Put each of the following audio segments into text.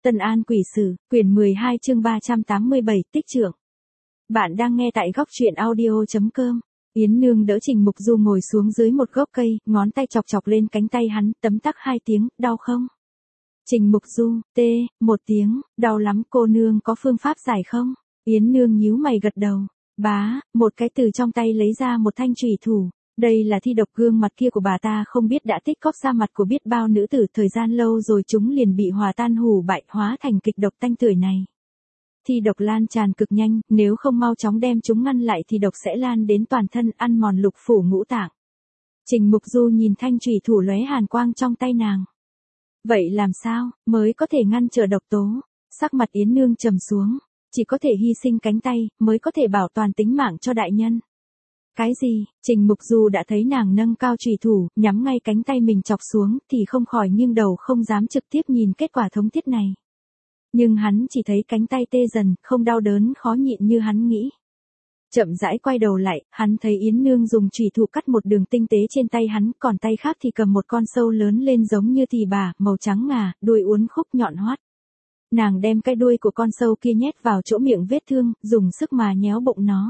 Tân An Quỷ Sử, quyển 12 chương 387, tích trượng. Bạn đang nghe tại góc truyện audio.com. Yến Nương đỡ Trình Mục Du ngồi xuống dưới một gốc cây, ngón tay chọc chọc lên cánh tay hắn, tấm tắc 2 tiếng, đau không? Trình Mục Du, tê, 1 tiếng, đau lắm, cô nương có phương pháp giải không? Yến Nương nhíu mày gật đầu. Bá, một cái từ trong tay lấy ra một thanh chùy thủ. Đây là thi độc, gương mặt kia của bà ta không biết đã tích cóp ra mặt của biết bao nữ tử, thời gian lâu rồi chúng liền bị hòa tan hủ bại, hóa thành kịch độc tanh tưởi này. Thi độc lan tràn cực nhanh, nếu không mau chóng đem chúng ngăn lại thì độc sẽ lan đến toàn thân, ăn mòn lục phủ ngũ tạng. Trình Mục Du nhìn thanh chùy thủ lóe hàn quang trong tay nàng. Vậy làm sao mới có thể ngăn trở độc tố? Sắc mặt Yến Nương trầm xuống, chỉ có thể hy sinh cánh tay mới có thể bảo toàn tính mạng cho đại nhân. Cái gì? Trình Mục Du đã thấy nàng nâng cao chùy thủ, nhắm ngay cánh tay mình chọc xuống, thì không khỏi nghiêng đầu không dám trực tiếp nhìn kết quả thống thiết này. Nhưng hắn chỉ thấy cánh tay tê dần, không đau đớn khó nhịn như hắn nghĩ. Chậm rãi quay đầu lại, hắn thấy Yến Nương dùng chùy thủ cắt một đường tinh tế trên tay hắn, còn tay khác thì cầm một con sâu lớn lên giống như thì bà, màu trắng ngà, đuôi uốn khúc nhọn hoắt. Nàng đem cái đuôi của con sâu kia nhét vào chỗ miệng vết thương, dùng sức mà nhéo bụng nó.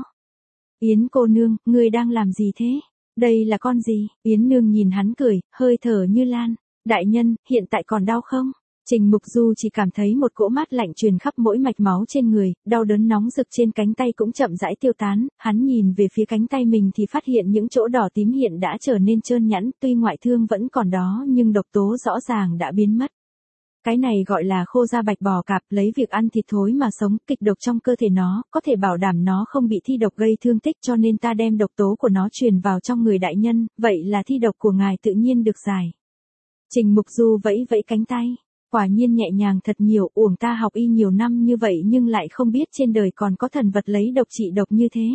Yến cô nương, ngươi đang làm gì thế? Đây là con gì? Yến Nương nhìn hắn cười, hơi thở như lan. Đại nhân, hiện tại còn đau không? Trình Mục Du chỉ cảm thấy một cỗ mát lạnh truyền khắp mỗi mạch máu trên người, đau đớn nóng rực trên cánh tay cũng chậm rãi tiêu tán, hắn nhìn về phía cánh tay mình thì phát hiện những chỗ đỏ tím hiện đã trở nên trơn nhẵn, tuy ngoại thương vẫn còn đó nhưng độc tố rõ ràng đã biến mất. Cái này gọi là khô da bạch bò cạp, lấy việc ăn thịt thối mà sống, kịch độc trong cơ thể nó, có thể bảo đảm nó không bị thi độc gây thương tích, cho nên ta đem độc tố của nó truyền vào trong người đại nhân, vậy là thi độc của ngài tự nhiên được giải. Trình Mục Du vẫy vẫy cánh tay, quả nhiên nhẹ nhàng thật nhiều, uổng ta học y nhiều năm như vậy nhưng lại không biết trên đời còn có thần vật lấy độc trị độc như thế.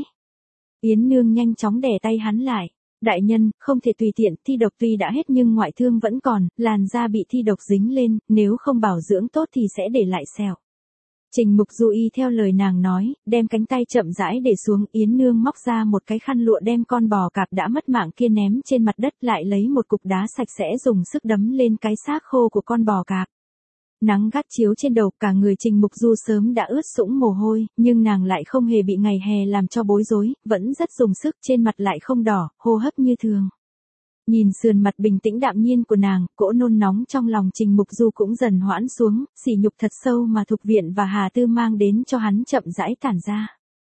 Yến Nương nhanh chóng đè tay hắn lại. Đại nhân, không thể tùy tiện, thi độc tuy đã hết nhưng ngoại thương vẫn còn, làn da bị thi độc dính lên, nếu không bảo dưỡng tốt thì sẽ để lại sẹo. Trình Mục Du y theo lời nàng nói, đem cánh tay chậm rãi để xuống, Yến Nương móc ra một cái khăn lụa đem con bò cạp đã mất mạng kia ném trên mặt đất, lại lấy một cục đá sạch sẽ dùng sức đấm lên cái xác khô của con bò cạp. Nắng gắt chiếu trên đầu, cả người Trình Mục Du sớm đã ướt sũng mồ hôi, nhưng nàng lại không hề bị ngày hè làm cho bối rối, vẫn rất dùng sức, trên mặt lại không đỏ, hô hấp như thường. Nhìn sườn mặt bình tĩnh đạm nhiên của nàng, cỗ nôn nóng trong lòng Trình Mục Du cũng dần hoãn xuống, sỉ nhục thật sâu mà Thục Viện và Hà Tư mang đến cho hắn chậm rãi tản ra.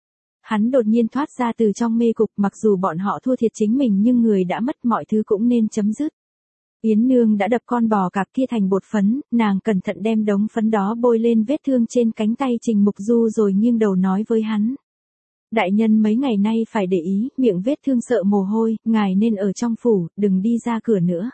Hắn đột nhiên thoát ra từ trong mê cục, mặc dù bọn họ thua thiệt chính mình nhưng người đã mất, mọi thứ cũng nên chấm dứt. Yến Nương đã đập con bò cạp kia thành bột phấn, nàng cẩn thận đem đống phấn đó bôi lên vết thương trên cánh tay Trình Mục Du rồi nghiêng đầu nói với hắn. Đại nhân mấy ngày nay phải để ý, miệng vết thương sợ mồ hôi, ngài nên ở trong phủ, đừng đi ra cửa nữa.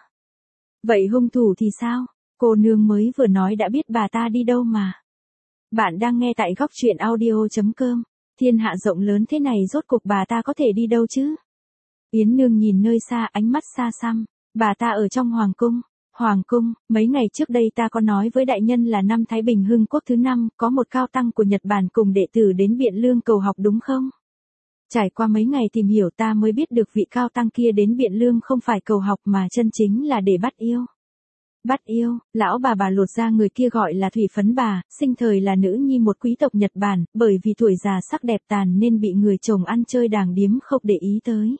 Vậy hung thủ thì sao? Cô nương mới vừa nói đã biết bà ta đi đâu mà. Bạn đang nghe tại góc truyện audio.com. Thiên hạ rộng lớn thế này rốt cuộc bà ta có thể đi đâu chứ? Yến Nương nhìn nơi xa, ánh mắt xa xăm. Bà ta ở trong Hoàng Cung. Hoàng Cung, mấy ngày trước đây ta có nói với đại nhân là năm Thái Bình Hưng Quốc thứ 5, có một cao tăng của Nhật Bản cùng đệ tử đến Biện Lương cầu học đúng không? Trải qua mấy ngày tìm hiểu ta mới biết được vị cao tăng kia đến Biện Lương không phải cầu học mà chân chính là để bắt yêu. Bắt yêu, lão bà lột ra người kia gọi là Thủy Phấn bà, sinh thời là nữ nhi một quý tộc Nhật Bản, bởi vì tuổi già sắc đẹp tàn nên bị người chồng ăn chơi đàng điếm không để ý tới.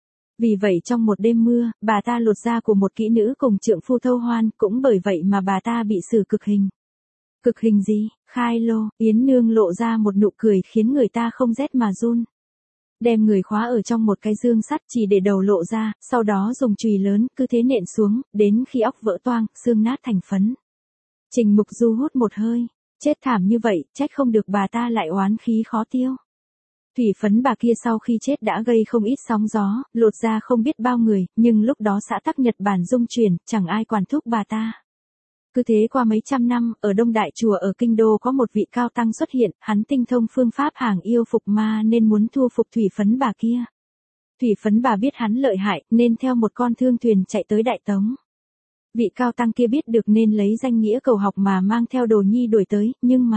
Vì vậy trong một đêm mưa, bà ta lột da của một kỹ nữ cùng trượng phu thâu hoan, cũng bởi vậy mà bà ta bị xử cực hình. Cực hình gì? Khai lô. Yến Nương lộ ra một nụ cười khiến người ta không rét mà run. Đem người khóa ở trong một cái dương sắt chỉ để đầu lộ ra, sau đó dùng chùy lớn, cứ thế nện xuống, đến khi óc vỡ toang, xương nát thành phấn. Trình Mục Du hút một hơi. Chết thảm như vậy, trách không được bà ta lại oán khí khó tiêu. Thủy Phấn bà kia sau khi chết đã gây không ít sóng gió, lột ra không biết bao người, nhưng lúc đó xã tắc Nhật Bản dung chuyển, chẳng ai quản thúc bà ta. Cứ thế qua mấy trăm năm, ở Đông Đại Chùa ở Kinh Đô có một vị cao tăng xuất hiện, hắn tinh thông phương pháp hàng yêu phục ma nên muốn thu phục Thủy Phấn bà kia. Thủy Phấn bà biết hắn lợi hại, nên theo một con thương thuyền chạy tới Đại Tống. Vị cao tăng kia biết được nên lấy danh nghĩa cầu học mà mang theo đồ nhi đuổi tới, nhưng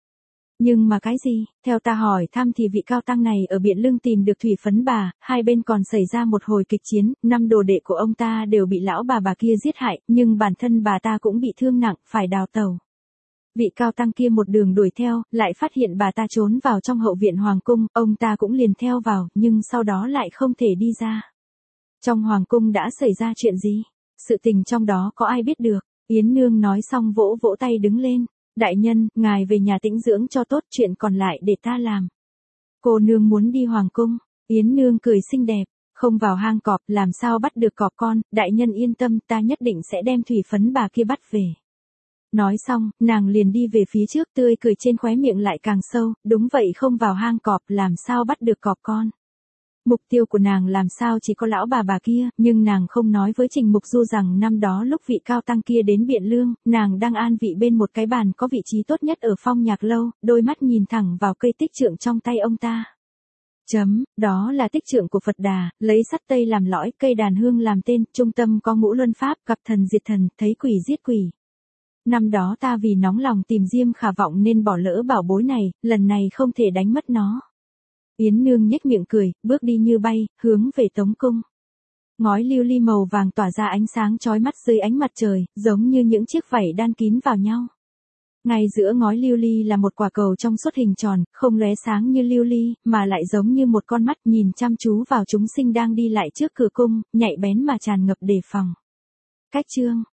mà cái gì? Theo ta hỏi thăm thì vị cao tăng này ở Biện Lương tìm được Thủy Phấn bà, hai bên còn xảy ra một hồi kịch chiến, 5 đồ đệ của ông ta đều bị lão bà kia giết hại, nhưng bản thân bà ta cũng bị thương nặng, phải đào tẩu. Vị cao tăng kia một đường đuổi theo, lại phát hiện bà ta trốn vào trong hậu viện hoàng cung, ông ta cũng liền theo vào, nhưng sau đó lại không thể đi ra. Trong hoàng cung đã xảy ra chuyện gì? Sự tình trong đó có ai biết được? Yến Nương nói xong vỗ vỗ tay đứng lên. Đại nhân, ngài về nhà tĩnh dưỡng cho tốt, chuyện còn lại để ta làm. Cô nương muốn đi hoàng cung. Yến Nương cười xinh đẹp. Không vào hang cọp, làm sao bắt được cọp con, đại nhân yên tâm, ta nhất định sẽ đem thủy phấn bà kia bắt về. Nói xong, nàng liền đi về phía trước, tươi cười trên khóe miệng lại càng sâu, đúng vậy, không vào hang cọp, làm sao bắt được cọp con. Mục tiêu của nàng làm sao chỉ có lão bà kia, nhưng nàng không nói với Trình Mục Du rằng năm đó lúc vị cao tăng kia đến Biện Lương, nàng đang an vị bên một cái bàn có vị trí tốt nhất ở Phong Nhạc Lâu, đôi mắt nhìn thẳng vào cây tích trượng trong tay ông ta. Đó là tích trượng của Phật Đà, lấy sắt tây làm lõi, cây đàn hương làm tên, trung tâm có ngũ luân pháp, gặp thần diệt thần, thấy quỷ giết quỷ. Năm đó ta vì nóng lòng tìm Diêm Khả Vọng nên bỏ lỡ bảo bối này, lần này không thể đánh mất nó. Yến Nương nhếch miệng cười, bước đi như bay, hướng về Tống cung. Ngói lưu ly màu vàng tỏa ra ánh sáng chói mắt dưới ánh mặt trời, giống như những chiếc vảy đan kín vào nhau. Ngay giữa ngói lưu ly là một quả cầu trong suốt hình tròn, không lóe sáng như lưu ly, mà lại giống như một con mắt nhìn chăm chú vào chúng sinh đang đi lại trước cửa cung, nhạy bén mà tràn ngập đề phòng. Cách chương